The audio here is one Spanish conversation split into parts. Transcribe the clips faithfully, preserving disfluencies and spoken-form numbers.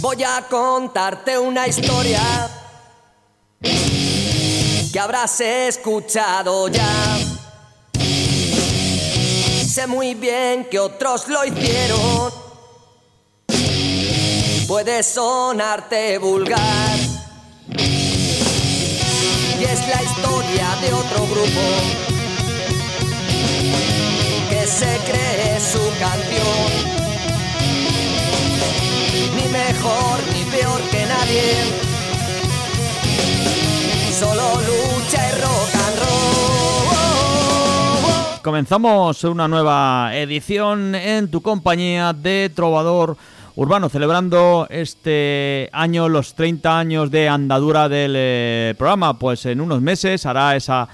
Voy a contarte una historia que habrás escuchado ya. Sé muy bien que otros lo hicieron. Puede sonarte vulgar y es la historia de otro grupo que se cree su canción. Ni mejor ni peor que nadie, solo lucha y rock and roll. Comenzamos una nueva edición en tu compañía de Trovador Urbano, celebrando este año los treinta años de andadura del eh, programa. Pues en unos meses hará esa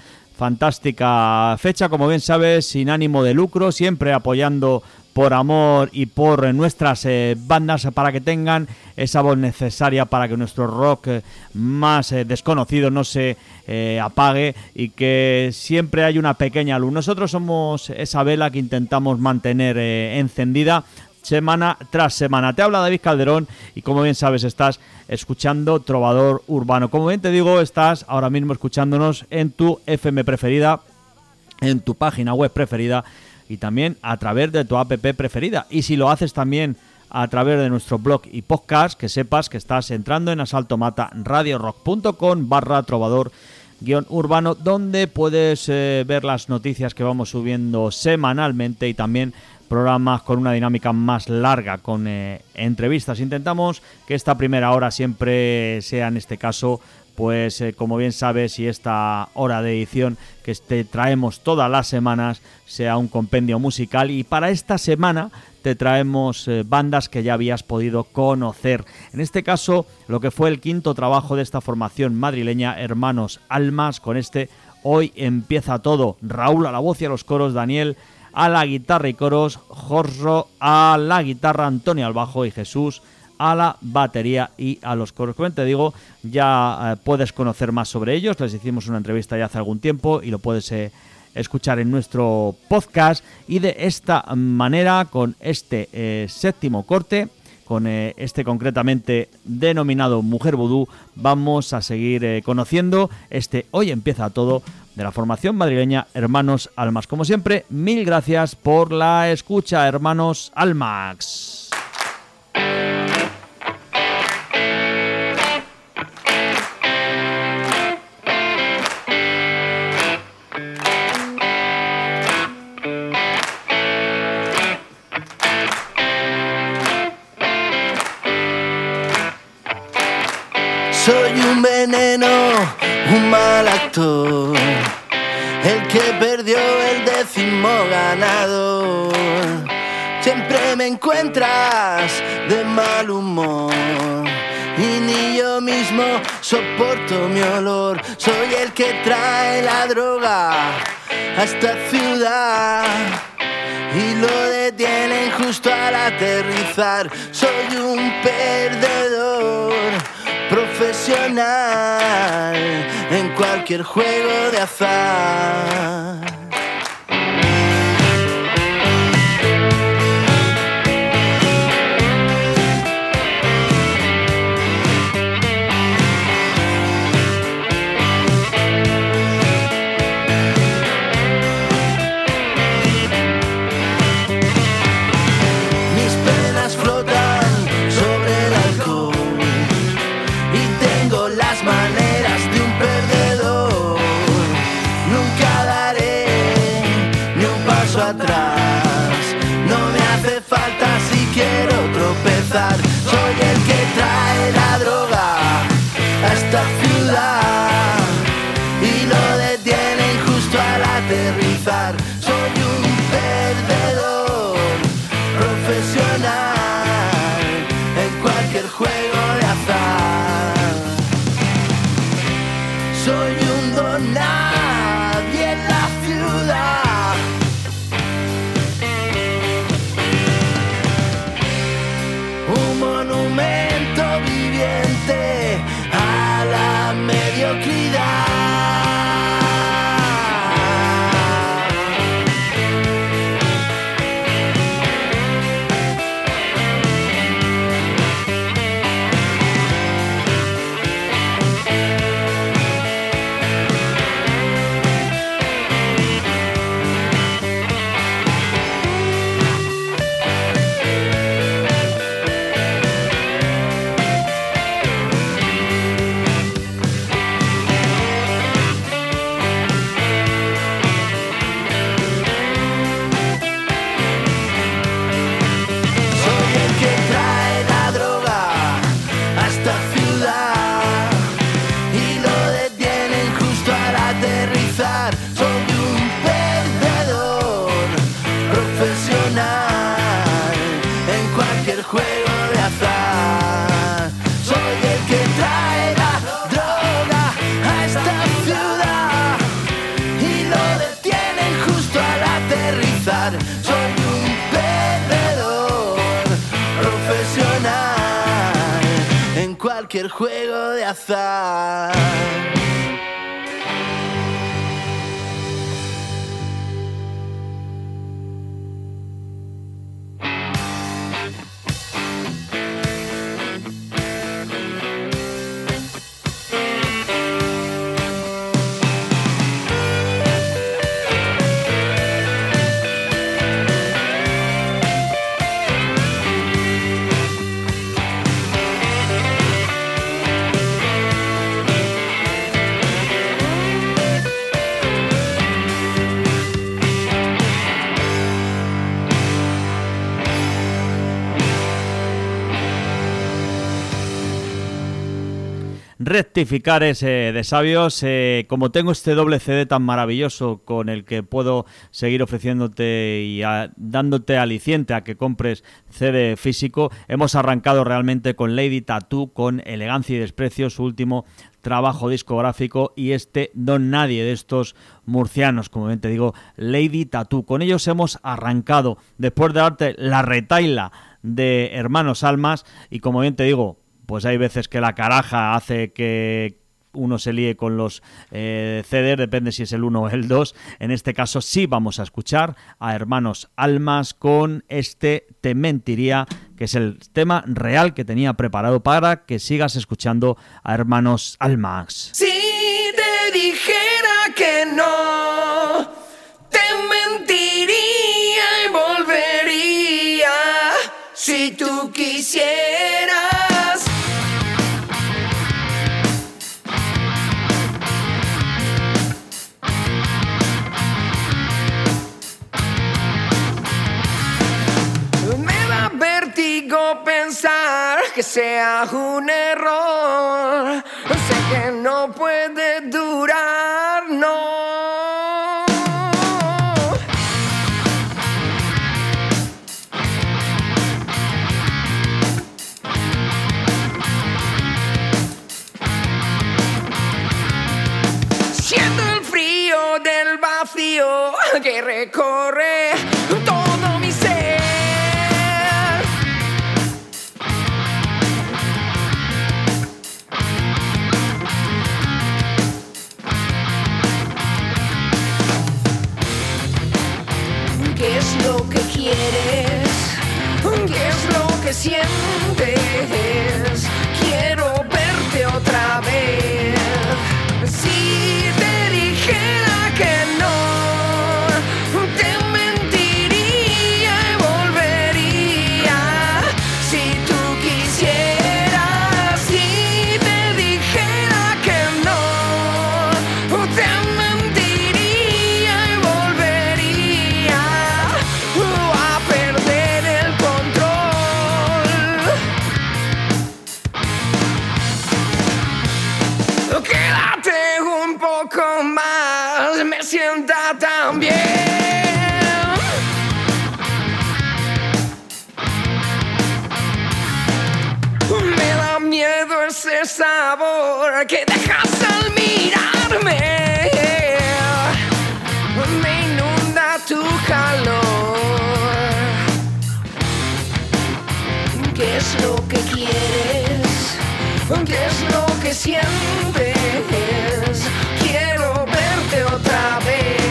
fantástica fecha, como bien sabes, sin ánimo de lucro, siempre apoyando por amor y por nuestras eh, bandas, para que tengan esa voz necesaria para que nuestro rock eh, más eh, desconocido no se eh, apague y que siempre hay una pequeña luz. Nosotros somos esa vela que intentamos mantener eh, encendida semana tras semana. Te habla David Calderón y, como bien sabes, estás escuchando Trovador Urbano. Como bien te digo, estás ahora mismo escuchándonos en tu F M preferida, en tu página web preferida y también a través de tu app preferida. Y si lo haces también a través de nuestro blog y podcast, que sepas que estás entrando en asaltomataradiorock.com barra trovador guión urbano, donde puedes eh, ver las noticias que vamos subiendo semanalmente y también programas con una dinámica más larga, con eh, entrevistas. Intentamos que esta primera hora siempre sea, en este caso, pues eh, como bien sabes, y esta hora de edición que te traemos todas las semanas sea un compendio musical. Y para esta semana te traemos eh, bandas que ya habías podido conocer. En este caso, lo que fue el quinto trabajo de esta formación madrileña, Hermanos Almas, con este Hoy Empieza Todo. Raúl a la voz y a los coros, Daniel a la guitarra y coros, Jorge a la guitarra, Antonio al bajo y Jesús a la batería y a los coros. Como te digo, ya eh, puedes conocer más sobre ellos. Les hicimos una entrevista ya hace algún tiempo y lo puedes eh, escuchar en nuestro podcast. Y de esta manera, con este eh, séptimo corte, con eh, este concretamente denominado Mujer Vudú, vamos a seguir eh, conociendo este Hoy Empieza Todo de la formación madrileña Hermanos Almas. Como siempre, mil gracias por la escucha, Hermanos Almas. Soy un veneno, un mal actor, el que perdió el décimo ganador. Siempre me encuentras de mal humor y ni yo mismo soporto mi olor. Soy el que trae la droga a esta ciudad y lo detienen justo al aterrizar. Soy un perdedor profesional en cualquier juego de azar. Mis penas flotan sobre el alcohol y tengo las maneras de un perdedor. Nunca daré ni un paso atrás, no me hace falta si quiero tropezar. Soy el que trae la droga a esta ciudad y lo detienen justo al aterrizar. Soy un perdedor profesional en cualquier juego de azar. Soy un don nadie en la ciudad. Un cualquier juego de azar. Rectificar ese de sabios, eh, como tengo este doble C D tan maravilloso con el que puedo seguir ofreciéndote y a, dándote aliciente a que compres C D físico, hemos arrancado realmente con Lady Tattoo, con Elegancia y Desprecio, su último trabajo discográfico, y este Don Nadie de estos murcianos, como bien te digo, Lady Tattoo. Con ellos hemos arrancado, después de darte la retaila de Hermanos Almas, y como bien te digo, pues hay veces que la caraja hace que uno se líe con los eh, C D, depende si es el uno o el dos. En este caso sí vamos a escuchar a Hermanos Almas con este Te Mentiría, que es el tema real que tenía preparado para que sigas escuchando a Hermanos Almas. Si te dijera que no, te mentiría y volvería si tú quisieras. Vértigo pensar que sea un error. Sé que no puede durar, no. Siento el frío del vacío que recorre todo mi ser. ¿Qué es lo que quieres? ¿Qué es lo que sientes? Quiero verte otra vez. Si te dijera que no, te mentiría y volvería si tú quisieras. Si te dijera que no, te mentiría y volvería a perder el control. Quédate un poco más, me sienta tan bien. Me da miedo ese sabor que dejas al mirarme. Me inunda tu calor. ¿Qué es lo que quieres? ¿Qué es lo que sientes? Quiero verte otra vez.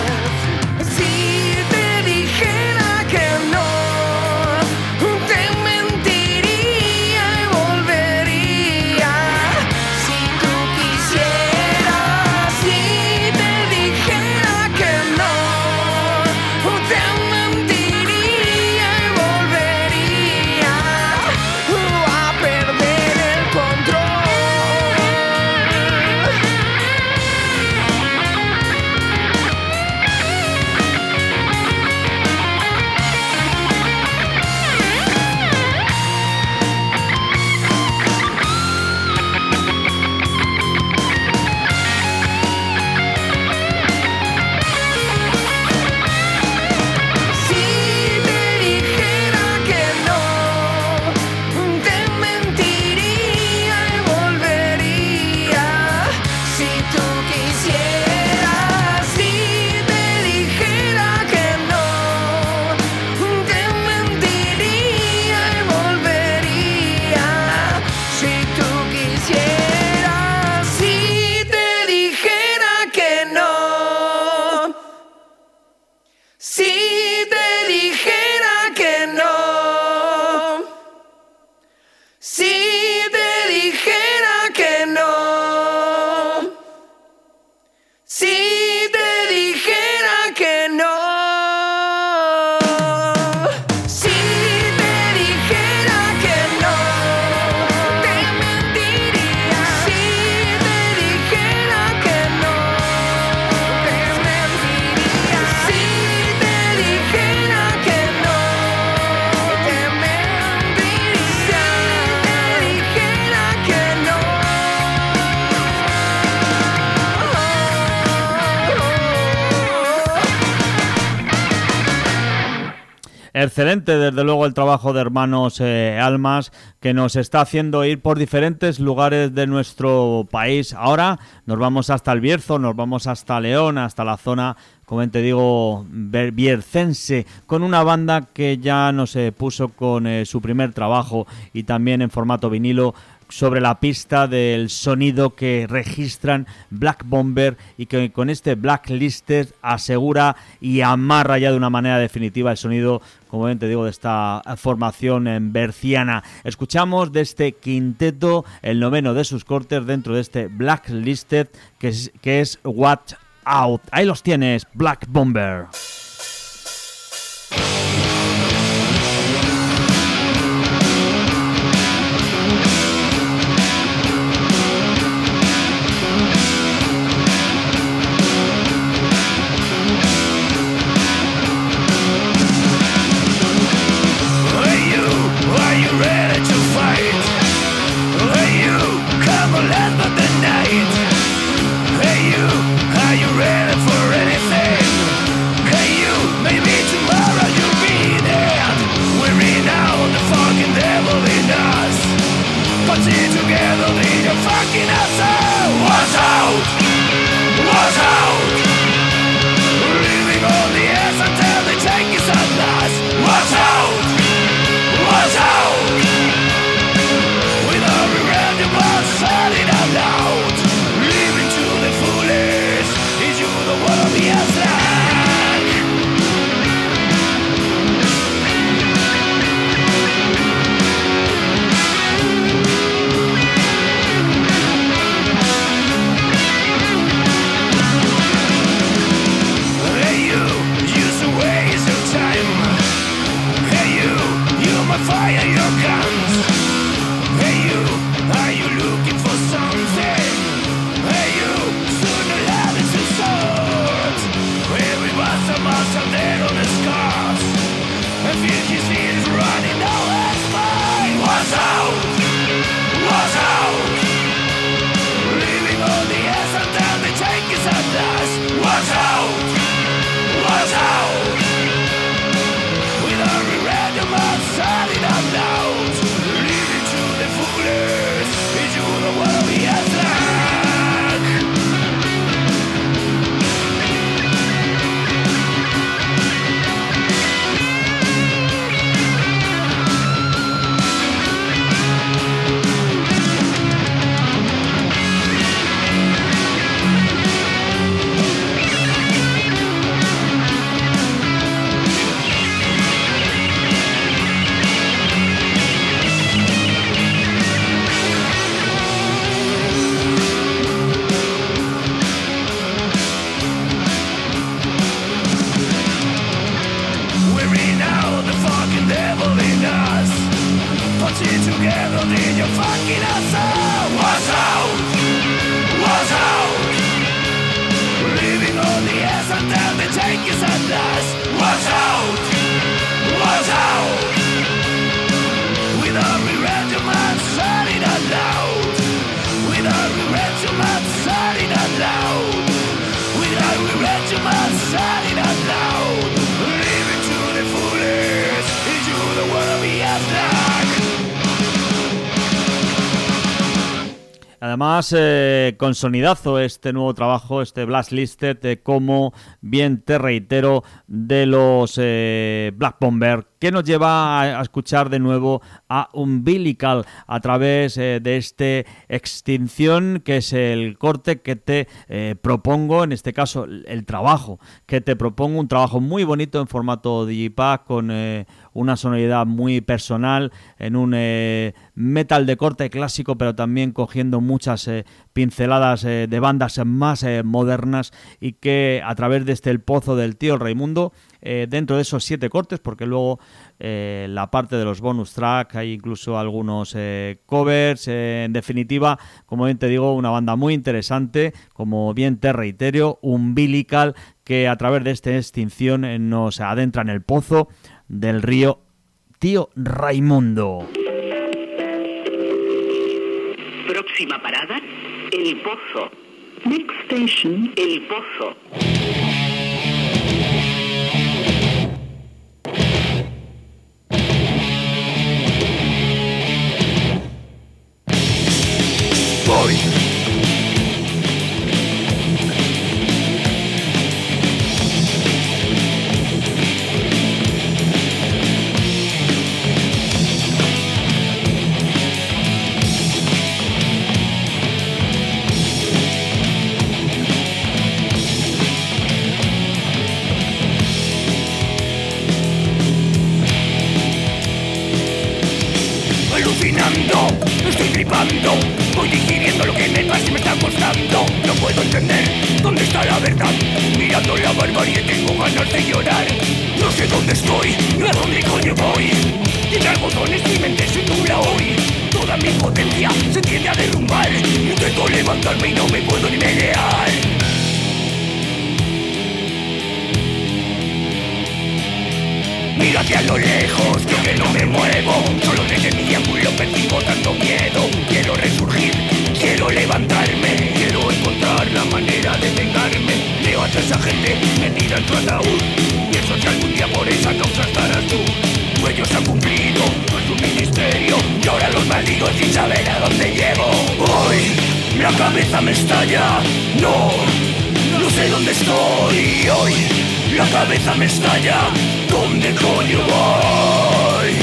Si te dijera que no, te mentiría y volvería si tú quisieras. Si te dijera que no, te mentiría y volvería a perder el control. excelente, desde luego, el trabajo de Hermanos eh, Almas, que nos está haciendo ir por diferentes lugares de nuestro país. Ahora nos vamos hasta el Bierzo, nos vamos hasta León, hasta la zona, como te digo, biercense, con una banda que ya nos eh, puso con eh, su primer trabajo y también en formato vinilo, sobre la pista del sonido que registran Black Bomber, y que con este Blacklisted asegura y amarra ya de una manera definitiva el sonido, como bien te digo, de esta formación en berciana. Escuchamos de este quinteto el noveno de sus cortes dentro de este Blacklisted, que es, que es Watch Out. Ahí los tienes, Black Bomber. Además, eh, con sonidazo este nuevo trabajo, este Blacklisted, eh, como bien te reitero, de los eh, Black Bomber, que nos lleva a, a escuchar de nuevo a Umbilical a través eh, de este Extinción, que es el corte que te eh, propongo, en este caso el, el trabajo que te propongo, un trabajo muy bonito en formato digipack, con eh, una sonoridad muy personal, en un eh, metal de corte clásico, pero también cogiendo muchas eh, pinceladas eh, de bandas más eh, modernas, y que a través de este El Pozo del Tío Raimundo, eh, dentro de esos siete cortes, porque luego eh, la parte de los bonus track hay incluso algunos eh, covers, eh, en definitiva, como bien te digo, una banda muy interesante, como bien te reitero, Umbilical, que a través de esta Extinción eh, nos adentra en el pozo del río Tío Raimundo. Próxima parada, El Pozo. Next station, El Pozo. flipando, estoy flipando. Voy digiriendo lo que me pasa y me está costando. No puedo entender dónde está la verdad. Mirando la barbarie tengo ganas de llorar. No sé dónde estoy, ni a dónde coño voy. Tiene algodones, mi mente se nubla hoy. Toda mi potencia se tiende a derrumbar. Intento levantarme y no me puedo ni menear. Miro hacia lo lejos, yo que no me muevo. Solo desde mi ángulo percibo tanto miedo. Quiero resurgir, quiero levantarme. Quiero encontrar la manera de vengarme. Veo a toda esa gente metida en su ataúd. Pienso que algún día por esa causa estarás tú. Ellos han cumplido con su ministerio y ahora los maldigo sin saber a dónde llevo. Hoy la cabeza me estalla. No, no sé dónde estoy. Hoy la cabeza me estalla. ¿Dónde coño voy?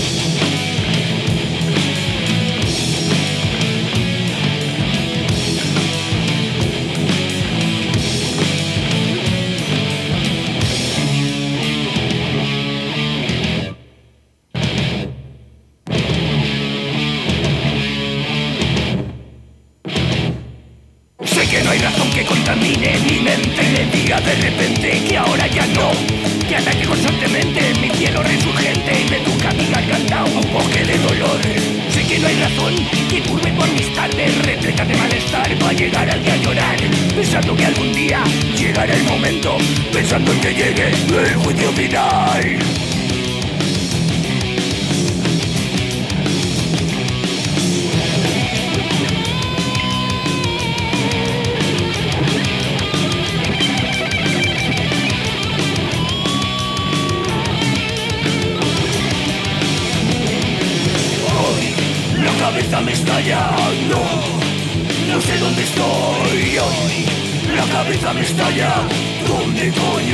Sé que no hay razón que contamine mi mente. Le diga de repente que ahora ya no, que ataque constantemente mi cielo resurgente y me toca mi garganta un poco de dolor. Sé que no hay razón que curve por mis tardes repletas de malestar para llegar al día a llorar, pensando que algún día llegará el momento, pensando en que llegue el juicio final. La cabeza me estalla, no, no sé dónde estoy hoy. La cabeza me estalla, ¿dónde coño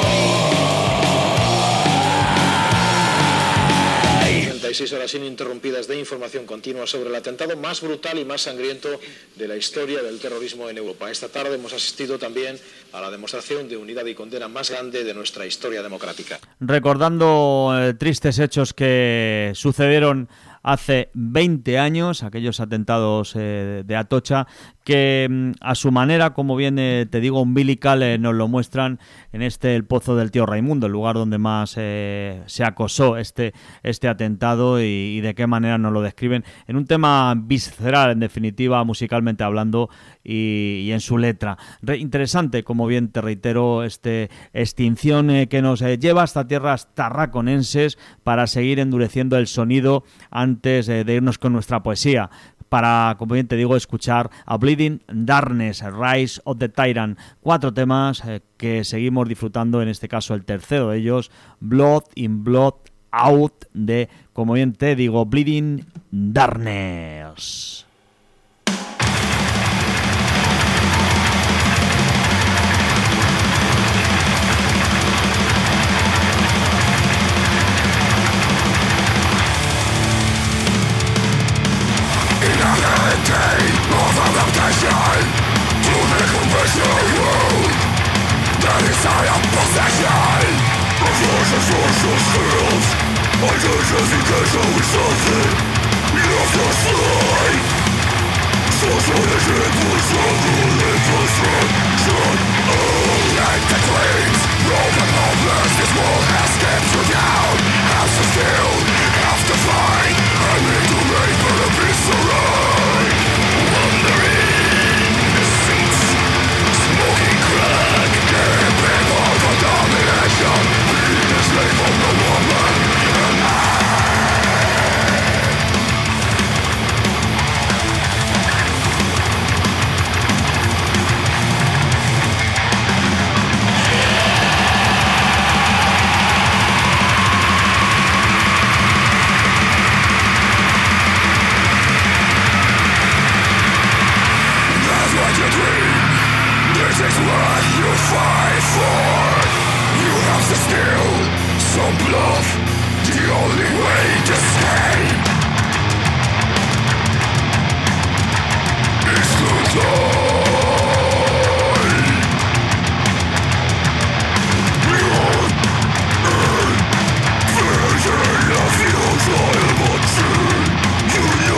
voy? treinta y seis horas ininterrumpidas de información continua sobre el atentado más brutal y más sangriento de la historia del terrorismo en Europa. Esta tarde hemos asistido también a la demostración de unidad y condena más grande de nuestra historia democrática. Recordando eh, tristes hechos que sucedieron hace veinte años, aquellos atentados eh, de Atocha, que mm, a su manera, como bien eh, te digo, umbilical, eh, nos lo muestran en este El Pozo del Tío Raimundo, el lugar donde más eh, se acosó este, este atentado y, y de qué manera nos lo describen en un tema visceral, en definitiva, musicalmente hablando y, y en su letra. Re- interesante, como bien te reitero, este extinción eh, que nos eh, lleva hasta tierras tarraconenses para seguir endureciendo el sonido antes eh, de irnos con nuestra poesía, para, como bien te digo, escuchar a Bleeding Darkness, Rise of the Tyrant, cuatro temas eh, que seguimos disfrutando, en este caso el tercero de ellos, Blood in Blood Out, de, como bien te digo, Bleeding Darkness. You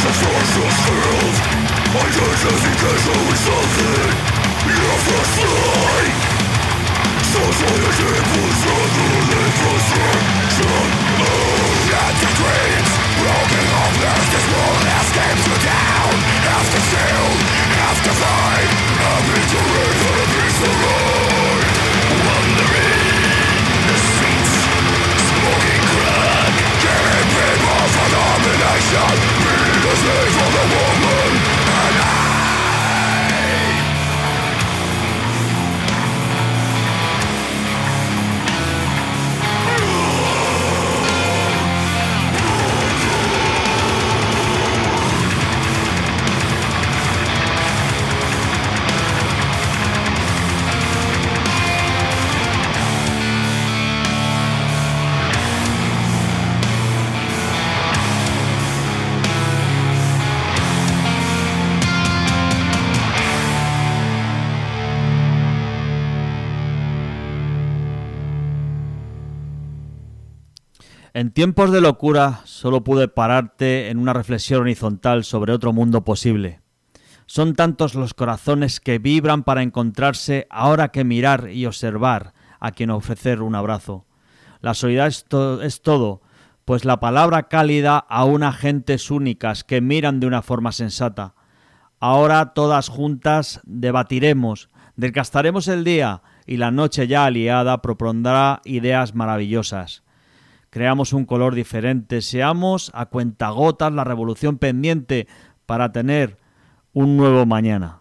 En tiempos de locura solo pude pararte en una reflexión horizontal sobre otro mundo posible. Son tantos los corazones que vibran para encontrarse ahora que mirar y observar a quien ofrecer un abrazo. La soledad es, to- es todo, pues la palabra cálida aúna gentes únicas que miran de una forma sensata. Ahora todas juntas debatiremos, desgastaremos el día y la noche ya aliada propondrá ideas maravillosas. Creamos un color diferente, seamos a cuentagotas la revolución pendiente para tener un nuevo mañana.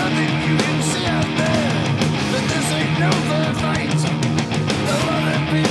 Fight. The lot of people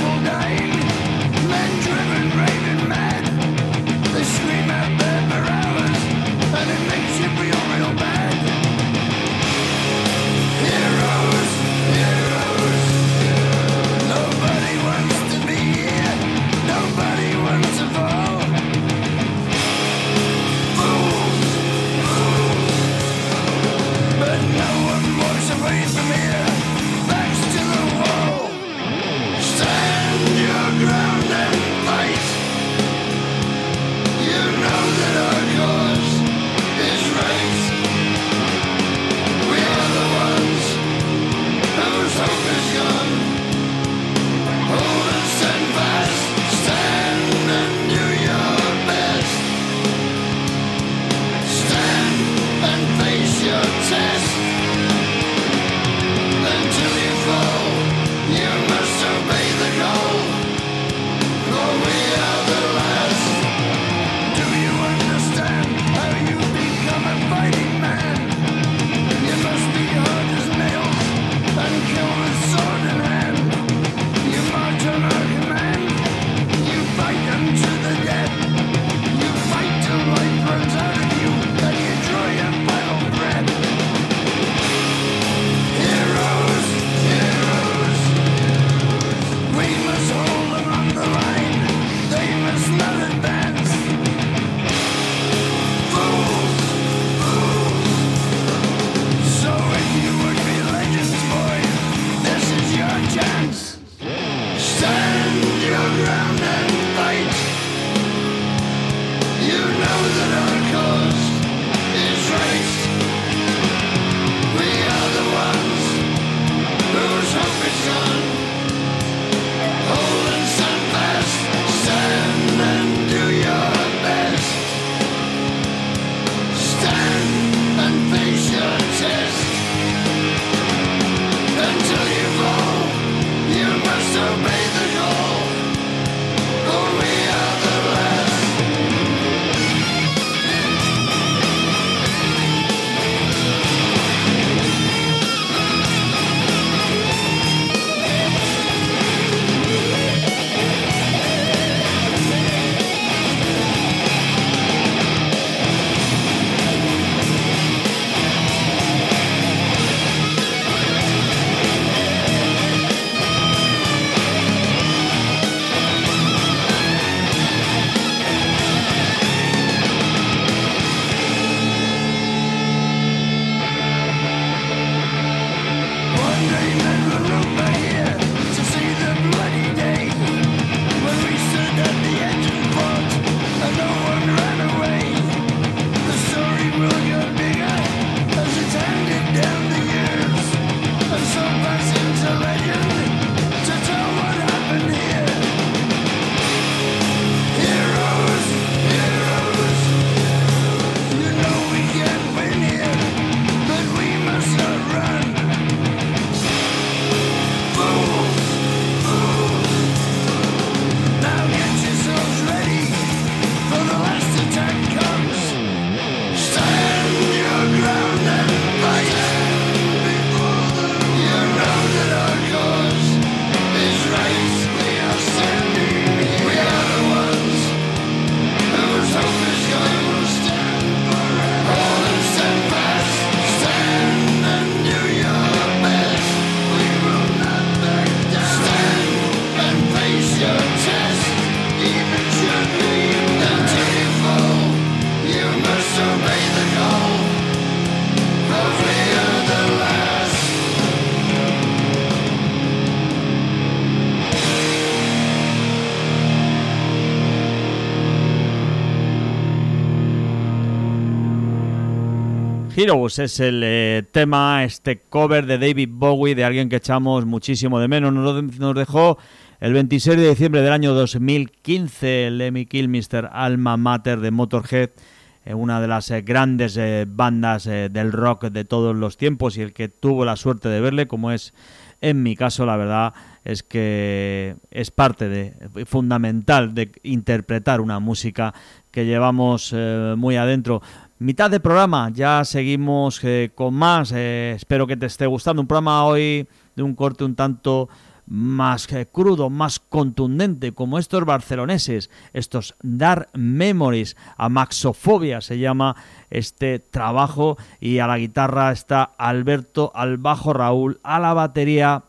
Heroes es el eh, tema, este cover de David Bowie, de alguien que echamos muchísimo de menos. Nos, nos dejó el veintiséis de diciembre del año dos mil quince, Lemmy Kilmister, alma mater de Motorhead, eh, una de las eh, grandes eh, bandas eh, del rock de todos los tiempos, y el que tuvo la suerte de verle, como es en mi caso, la verdad es que es parte de fundamental de interpretar una música que llevamos eh, muy adentro. Mitad de programa, ya seguimos eh, con más, eh, espero que te esté gustando. Un programa hoy de un corte un tanto más eh, crudo, más contundente, como estos barceloneses, estos Dark Memories. Amaxofobia se llama este trabajo, y a la guitarra está Alberto, al bajo Raúl, a la batería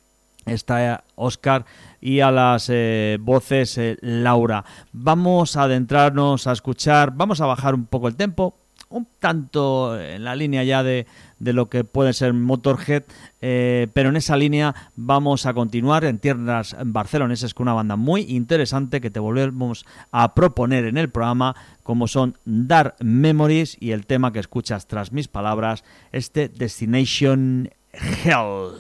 está Óscar y a las eh, voces eh, Laura. Vamos a adentrarnos a escuchar, vamos a bajar un poco el tempo, un tanto en la línea ya de, de lo que puede ser Motorhead, eh, pero en esa línea vamos a continuar en tierras barcelonesas con una banda muy interesante que te volvemos a proponer en el programa, como son Dark Memories, y el tema que escuchas tras mis palabras, este Destination Hell.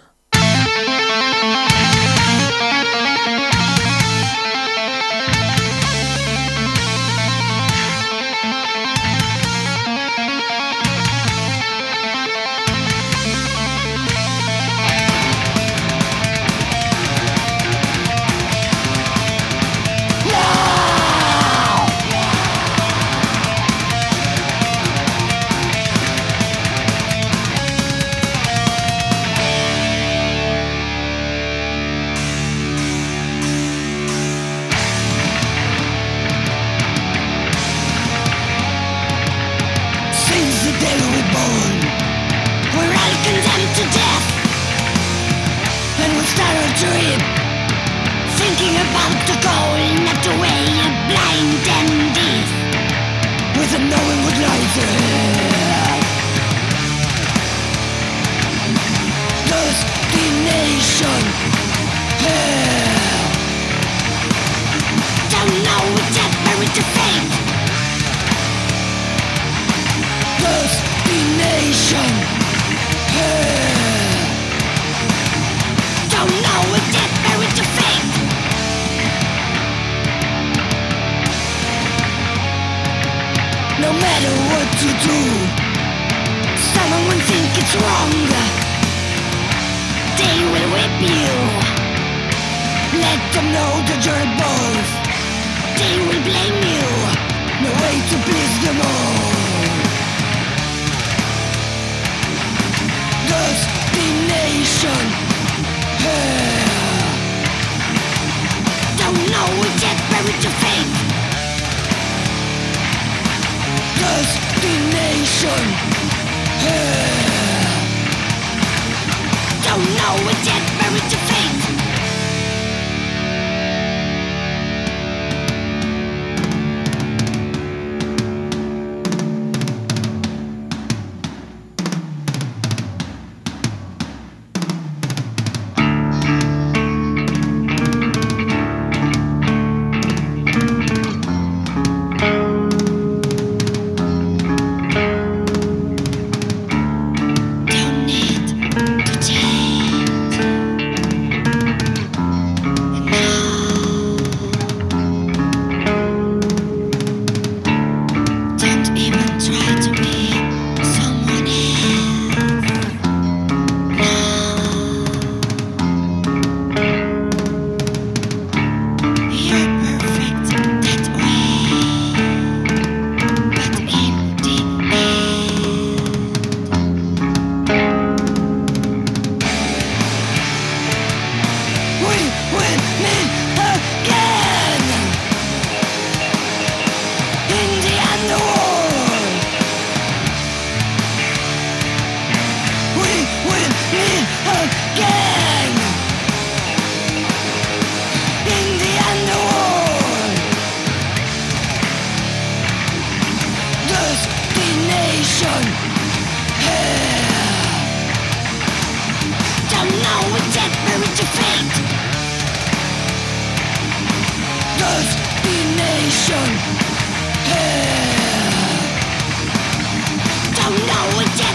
Destination hell. Don't know what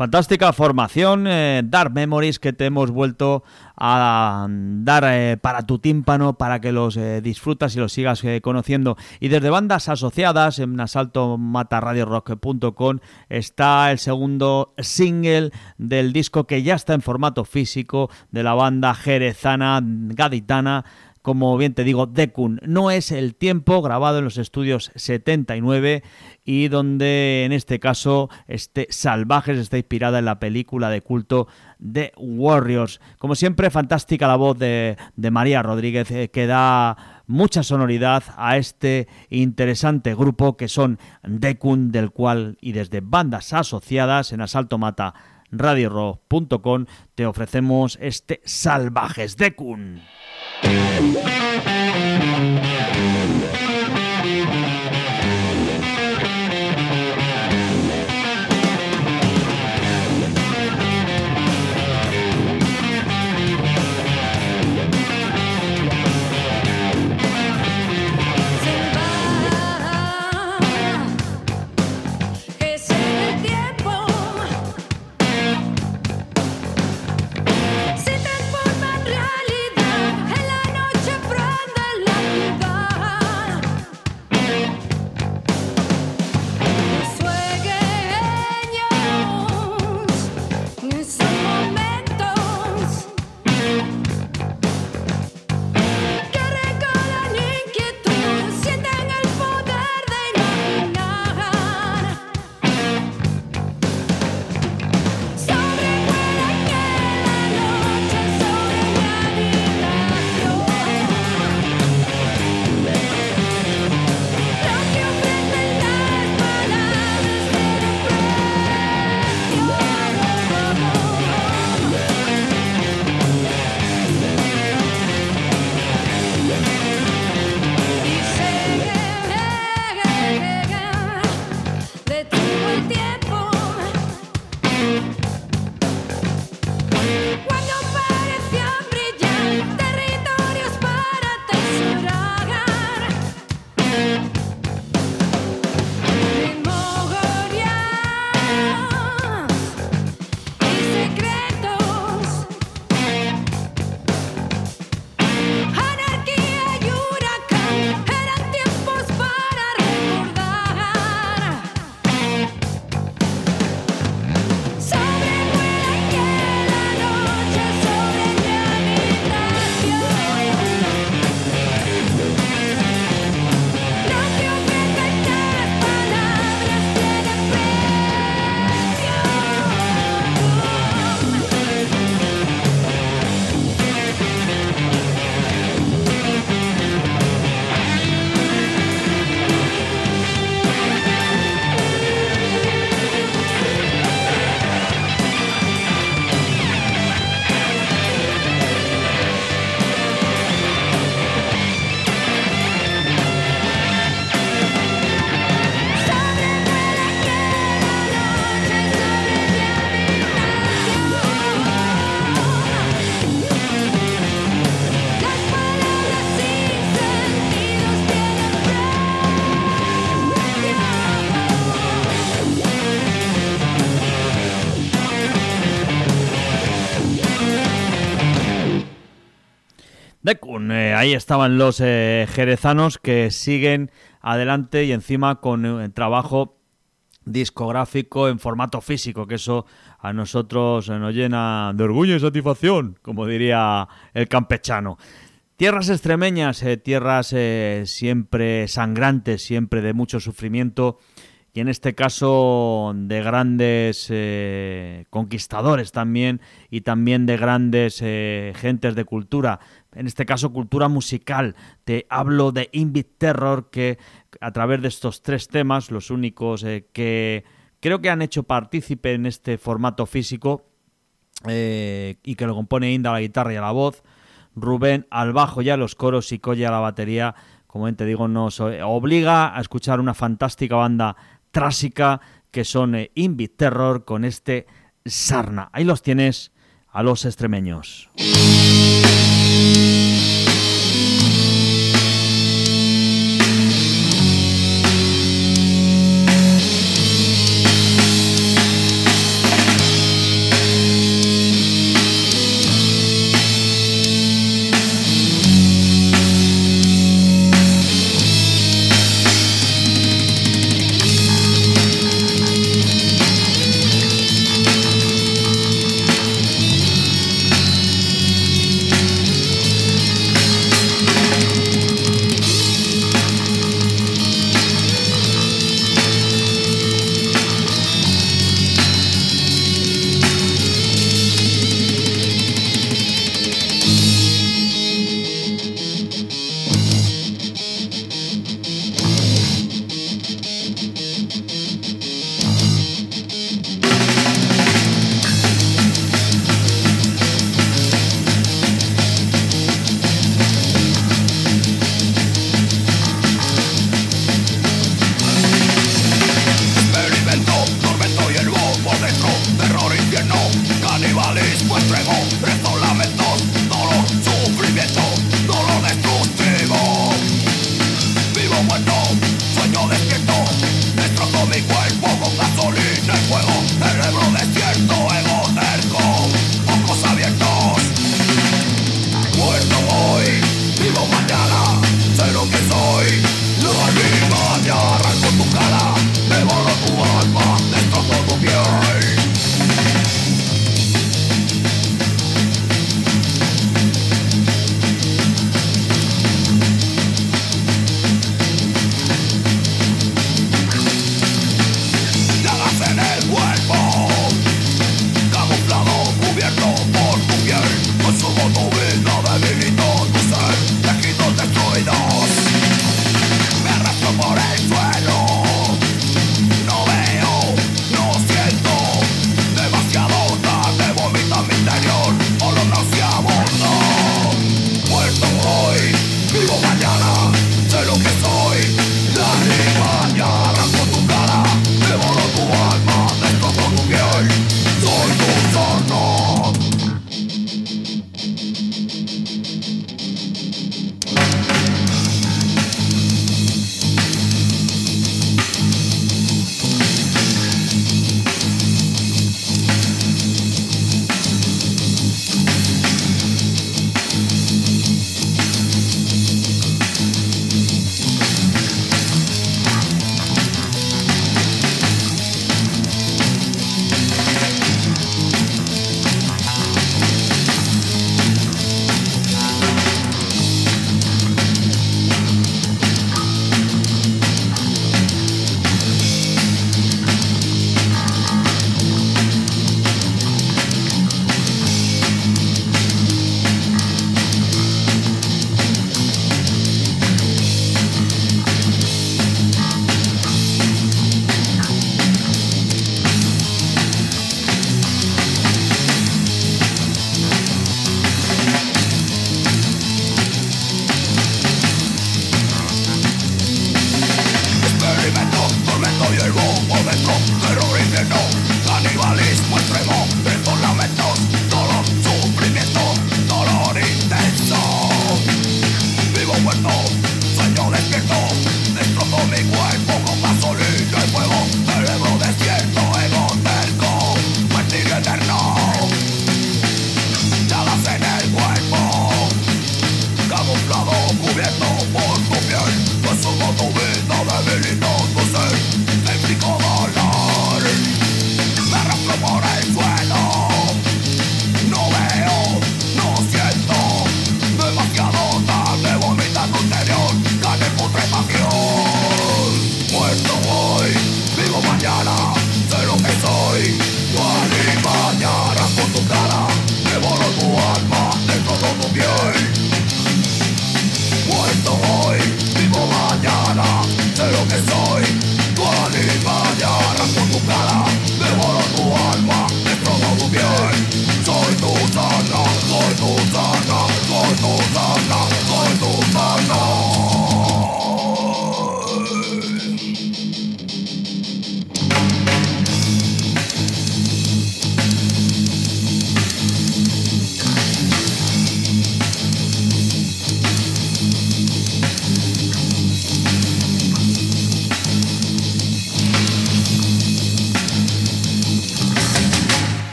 Fantástica formación, eh, Dark Memories, que te hemos vuelto a dar eh, para tu tímpano, para que los eh, disfrutas y los sigas eh, conociendo. Y desde bandas asociadas, en asalto mata radio rock punto com, está el segundo single del disco que ya está en formato físico de la banda jerezana, gaditana, como bien te digo, Dekun. No es el tiempo, grabado en los estudios setenta y nueve, y donde en este caso este Salvajes está inspirada en la película de culto The Warriors. Como siempre, fantástica la voz de, de María Rodríguez, eh, que da mucha sonoridad a este interesante grupo que son Dekun, del cual y desde bandas asociadas en asalto mata radio rock punto com te ofrecemos este Salvajes, Dekun. Dekun, eh, ahí estaban los eh, jerezanos que siguen adelante y encima con eh, trabajo discográfico en formato físico, que eso a nosotros eh, nos llena de orgullo y satisfacción, como diría el campechano. Tierras extremeñas, eh, tierras eh, siempre sangrantes, siempre de mucho sufrimiento, y en este caso de grandes eh, conquistadores también, y también de grandes eh, gentes de cultura, en este caso cultura musical. Te hablo de Invit Terror, que a través de estos tres temas, los únicos eh, que creo que han hecho partícipe en este formato físico, eh, y que lo compone Inda a la guitarra y a la voz, Rubén al bajo y a los coros y Colle a la batería, como bien te digo, nos obliga a escuchar una fantástica banda trásica que son eh, Invit Terror con este Sarna. Ahí los tienes a los extremeños.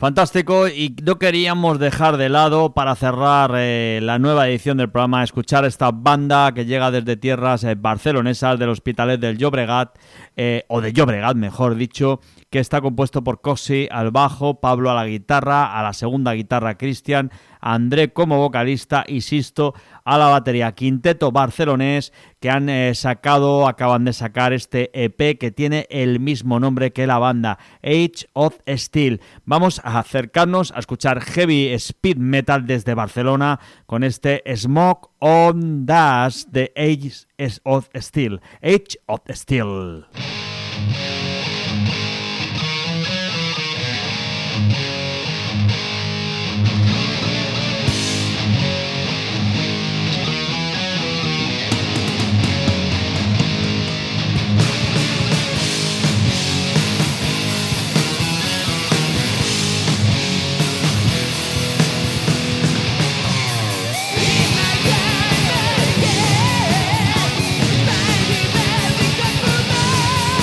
Fantástico, y no queríamos dejar de lado para cerrar eh, la nueva edición del programa escuchar esta banda que llega desde tierras eh, barcelonesas del Hospitalet del Llobregat, eh, o de Llobregat mejor dicho, que está compuesto por Cosi al bajo, Pablo a la guitarra, a la segunda guitarra Cristian, André como vocalista y Sisto a la batería. Quinteto barcelonés que han eh, sacado, acaban de sacar este E P que tiene el mismo nombre que la banda, Age of Steel. Vamos a acercarnos a escuchar heavy speed metal desde Barcelona con este Smoke on Dash de Age of Steel. Age of Steel. Baby, baby, come for me.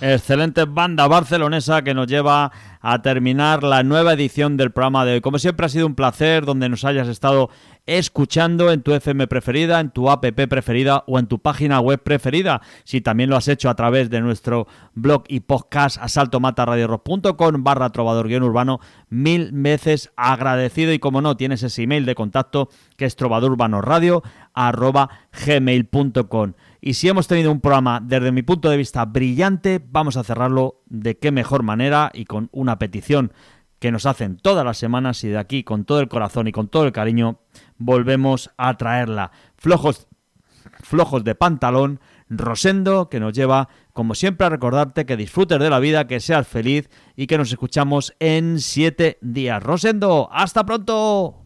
Excelente banda barcelonesa que nos lleva a terminar la nueva edición del programa de hoy. Como siempre ha sido un placer donde nos hayas estado escuchando en tu F M preferida, en tu app preferida o en tu página web preferida. Si también lo has hecho a través de nuestro blog y podcast asaltomataradiorock punto com barra trovador guión urbano, mil veces agradecido. Y como no, tienes ese email de contacto que es trovadorurbaноradio arroba gmail punto com. Y si hemos tenido un programa desde mi punto de vista brillante, vamos a cerrarlo de qué mejor manera y con una petición que nos hacen todas las semanas, y de aquí con todo el corazón y con todo el cariño volvemos a traerla. Flojos, flojos de pantalón, Rosendo, que nos lleva como siempre a recordarte que disfrutes de la vida, que seas feliz y que nos escuchamos en siete días. Rosendo, hasta pronto.